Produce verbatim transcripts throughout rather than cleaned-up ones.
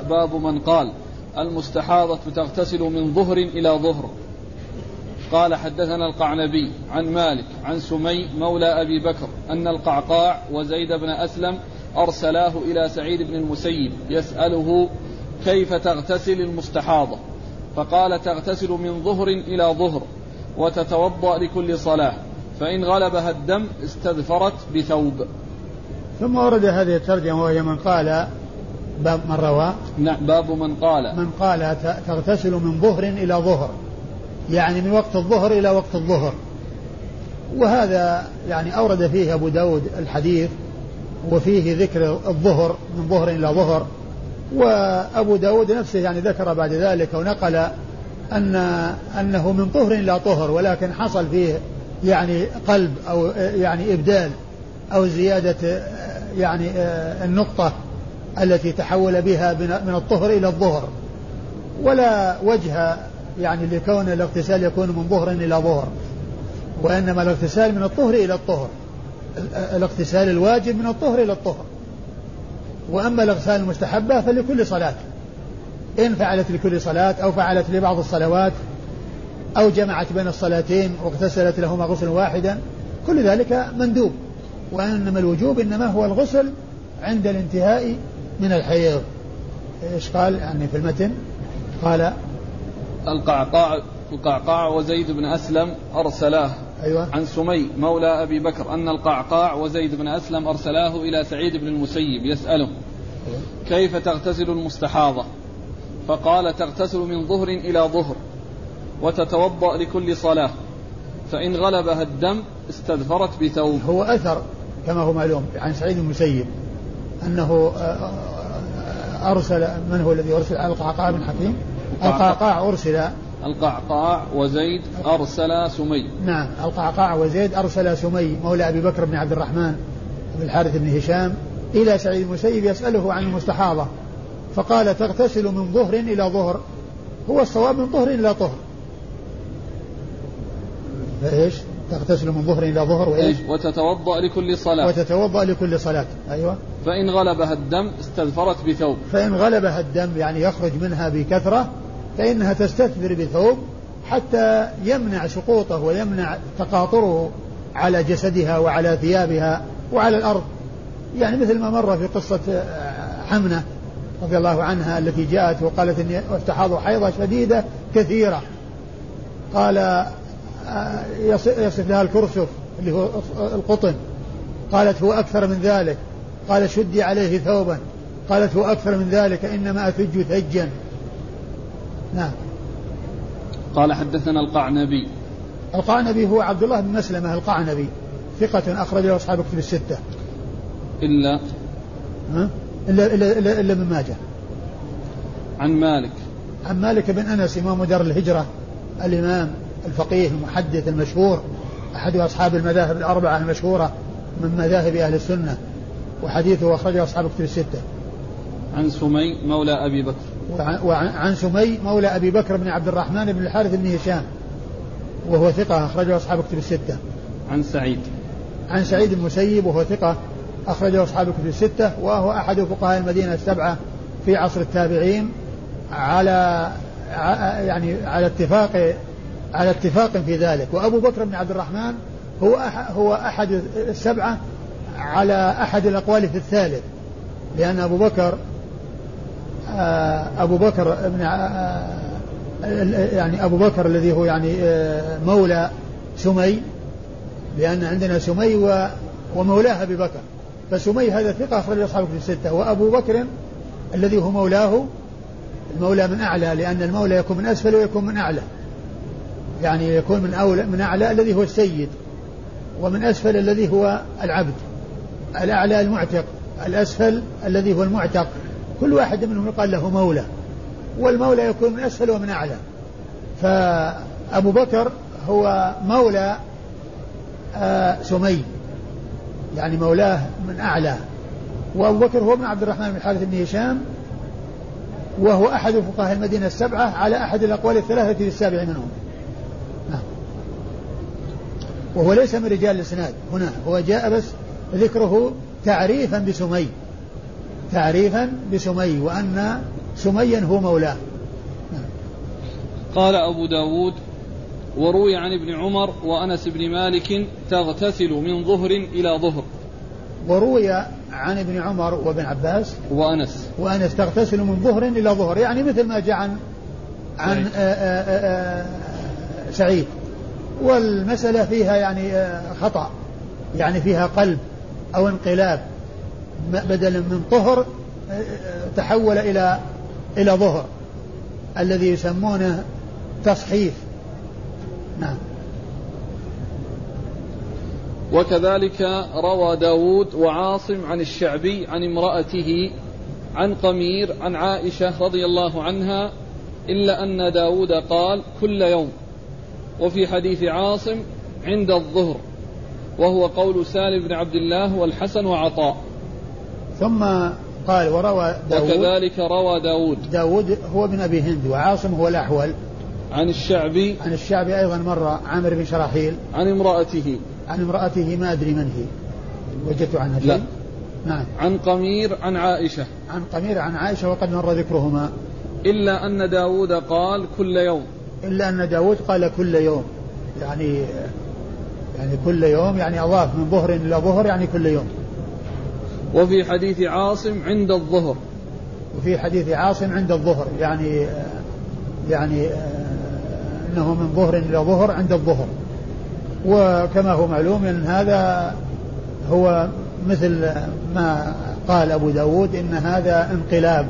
باب من قال المستحاضة تغتسل من ظهر إلى ظهر. قال حدثنا القعنبي عن مالك عن سمي مولى أبي بكر أن القعقاع وزيد بن أسلم أرسلاه إلى سعيد بن المسيب يسأله كيف تغتسل المستحاضة، فقال تغتسل من ظهر إلى ظهر وتتوضأ لكل صلاة، فإن غلبها الدم استذفرت بثوب. ثم ورد هذه الترجمة وهي من قال باب من روى نعم باب من قال من قال تغتسل من ظهر إلى ظهر، يعني من وقت الظهر إلى وقت الظهر. وهذا يعني أورد فيه أبو داود الحديث وفيه ذكر الظهر من ظهر إلى ظهر، وأبو داود نفسه يعني ذكر بعد ذلك ونقل أن أنه من طهر إلى طهر، ولكن حصل فيه يعني قلب أو يعني إبدال أو زيادة يعني النقطة التي تحول بها من الطهر إلى الظهر، ولا وجه يعني لكون الاغتسال يكون من ظهر إلى ظهر، وإنما الاغتسال من الطهر إلى الطهر، الاغتسال الواجب من الطهر إلى الطهر. وأما الاغتسال المستحبة فلكل صلاة، إن فعلت لكل صلاة أو فعلت لبعض الصلوات أو جمعت بين الصلاتين واغتسلت لهما غسل واحدا، كل ذلك مندوب. وإنما الوجوب إنما هو الغسل عند الانتهاء من الحيض. إيش قال يعني في المتن؟ قال القعقاع القعقاع وزيد بن أسلم أرسلاه أيوة. عن سمي مولى أبي بكر أن القعقاع وزيد بن أسلم أرسلاه إلى سعيد بن المسيب يسأله أيوة. كيف تغتسل المستحاضة، فقال تغتسل من ظهر إلى ظهر وتتوضأ لكل صلاة، فإن غلبها الدم استذفرت بثوب. هو أثر كما هو معلوم عن سعيد بن المسيب أنه أرسل، من هو الذي أرسل؟ القعقاع بن حكيم. القعقاع أرسل القعقاع وزيد أرسل سمي. نعم القعقاع وزيد أرسل سمي مولى أبي بكر بن عبد الرحمن بن الحارث بن هشام إلى سعيد بن المسيب يسأله عن المستحاضة، فقال تغتسل من ظهر إلى ظهر. هو الصواب من ظهر إلى طهر. فإيش تغتسل من ظهر إلى ظهر وإيش وتتوضأ لكل صلاة وتتوضأ لكل صلاة. أيوة. فإن غلبها الدم استذفرت بثوب. فإن غلبها الدم يعني يخرج منها بكثرة فإنها تستثمر بثوب حتى يمنع سقوطه ويمنع تقاطره على جسدها وعلى ثيابها وعلى الأرض، يعني مثل ما مر في قصة حمنة رضي الله عنها التي جاءت وقالت إني استحاض حيضة شديدة كثيرة، قال يصف لها الكرسف اللي هو القطن، قالت هو أكثر من ذلك، قال شدي عليه ثوبا، قالت هو أكثر من ذلك إنما أثج ثجا. نعم. قال حدثنا القعنبي. القعنبي هو عبد الله بن مسلمة القعنبي ثقة أخرجه أصحاب كتب الستة إلا ها؟ إلا, إلا, إلا, إلا من ماجه. عن مالك عن مالك بن أنس إمام دار الهجرة الإمام الفقيه المحدث المشهور أحد أصحاب المذاهب الأربعة المشهورة من مذاهب أهل السنة، وحديثه أخرجه أصحاب كتب الستة. عن سمي مولى أبي بكر. وعن سمي مولى أبي بكر بن عبد الرحمن بن الحارث بن هشام وهو ثقة أخرجه أصحاب كتب الستة. عن سعيد عن سعيد المسيب وهو ثقة أخرجه أصحاب كتب الستة، وهو أحد فقهاء المدينة السبعة في عصر التابعين على يعني على اتفاق على اتفاق في ذلك. وأبو بكر بن عبد الرحمن هو هو أحد السبعة على أحد الأقوال في الثالث، لأن أبو بكر أبو بكر ابن يعني أبو بكر الذي هو يعني مولى سمي، لأن عندنا سمي ومولاه أبي بكر، فسمي هذا ثقة أخرج أصحاب كتب الستة. وأبو بكر الذي هو مولاه المولى من أعلى، لأن المولى يكون من أسفل ويكون من أعلى، يعني يكون من أولى من أعلى الذي هو السيد، ومن أسفل الذي هو العبد، الأعلى المعتق، الأسفل الذي هو المعتق، كل واحد منهم يقال له مولى، والمولى يكون من أسفل ومن أعلى. فأبو بكر هو مولى آه سمي، يعني مولاه من أعلى، وأبو بكر هو ابن عبد الرحمن بن الحارث بن هشام، وهو أحد فقهاء المدينة السبعة على أحد الأقوال الثلاثة للسابع منهم. نعم. وهو ليس من رجال الإسناد هنا، هو جاء بس ذكره تعريفا بسمي، تعريفا بسمي، وأن سميا هو مولاه. قال أبو داود وروي عن ابن عمر وأنس بن مالك تغتسل من ظهر إلى ظهر. وروي عن ابن عمر وابن عباس وأنس وأنس تغتسل من ظهر إلى ظهر، يعني مثل ما جاء عن عن آآ آآ سعيد. والمسألة فيها يعني خطأ، يعني فيها قلب أو انقلاب، بدلا من طهر تحول إلى إلى ظهر الذي يسمونه تصحيف. نعم. وكذلك روى داود وعاصم عن الشعبي عن امرأته عن قمير عن عائشة رضي الله عنها إلا أن داود قال كل يوم. وفي حديث عاصم عند الظهر، وهو قول سالم بن عبد الله والحسن وعطاء. ثم قال وروى داود وكذلك روى داود داود هو ابن أبي هند، وعاصم هو الأحول عن الشعبي عن الشعبي أيضا مرة عامر بن شراحيل عن امرأته عن امرأته ما أدري من هي، وجدت عنها شيء. لا. نعم. عن قمير عن عائشة عن قمير عن عائشة وقد مر ذكرهما. إلا أن داود قال كل يوم إلا أن داود قال كل يوم، يعني يعني كل يوم، يعني أضاف من ظهر إلى ظهر، يعني كل يوم. وفي حديث عاصم عند الظهر وفي حديث عاصم عند الظهر، يعني يعني أنه من ظهر إلى ظهر عند الظهر. وكما هو معلوم أن هذا هو مثل ما قال أبو داود إن هذا انقلاب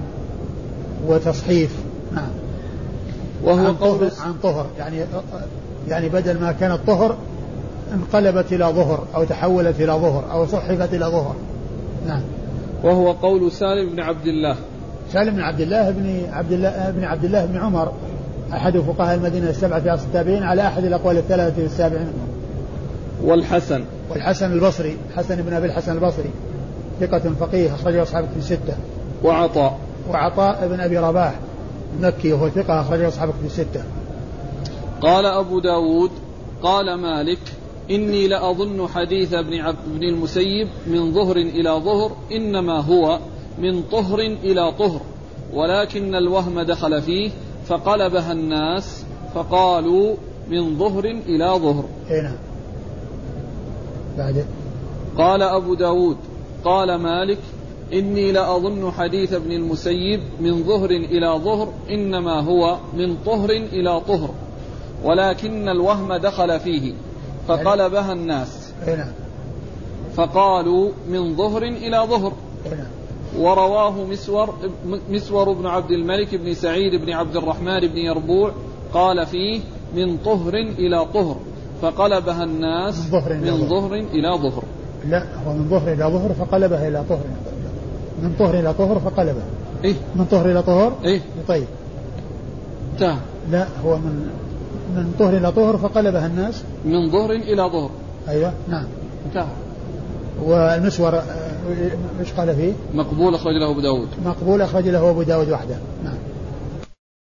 وتصحيف. نعم. وهو عن قول طهر, عن طهر يعني يعني بدل ما كانت طهر انقلبت إلى ظهر أو تحولت إلى ظهر أو صحفت إلى ظهر. نعم. وهو قول سالم بن عبد الله سالم بن عبد الله بن عبد الله بن عبد الله بن عمر أحد فقهاء المدينة السبعة في عصر التابعين على أحد الأقوال الثلاثة السابعين. والحسن والحسن البصري حسن بن أبي الحسن البصري ثقة فقيه أخرجه أصحاب الكتب الستة. وعطاء وعطاء بن أبي رباح مكي وهو ثقة أخرجه أصحاب الكتب الستة. قال أبو داود قال مالك إني لأظن حديث ابن عبد بن المسيب من ظهر إلى ظهر إنما هو من طهر إلى طهر، ولكن الوهم دخل فيه فقلبها الناس فقالوا من ظهر إلى ظهر. هنا بعد قال أبو داود قال مالك إني لأظن حديث ابن المسيب من ظهر إلى ظهر إنما هو من طهر إلى طهر، ولكن الوهم دخل فيه فقلبها الناس هنا فقالوا من ظهر إلى ظهر. هنا. ورواه مسور مسور بن عبد الملك بن سعيد بن عبد الرحمن بن يربوع قال فيه من طهر إلى طهر فقلبها الناس من ظهر إلى, من ظهر إلى ظهر. لا، هو من ظهر إلى ظهر فقلبها إلى طهر، من طهر إلى طهر فقلبها. إيه؟ من طهر إلى طهر. إيه؟ طيب. تا. لا، هو من من طهر إلى طهر فقلبها الناس من ظهر إلى ظهر. أيوة نعم. تا. والمسور مش قال فيه؟ مقبول أخرج له أبو داود. مقبول أخرج له أبو داود وحده. نعم.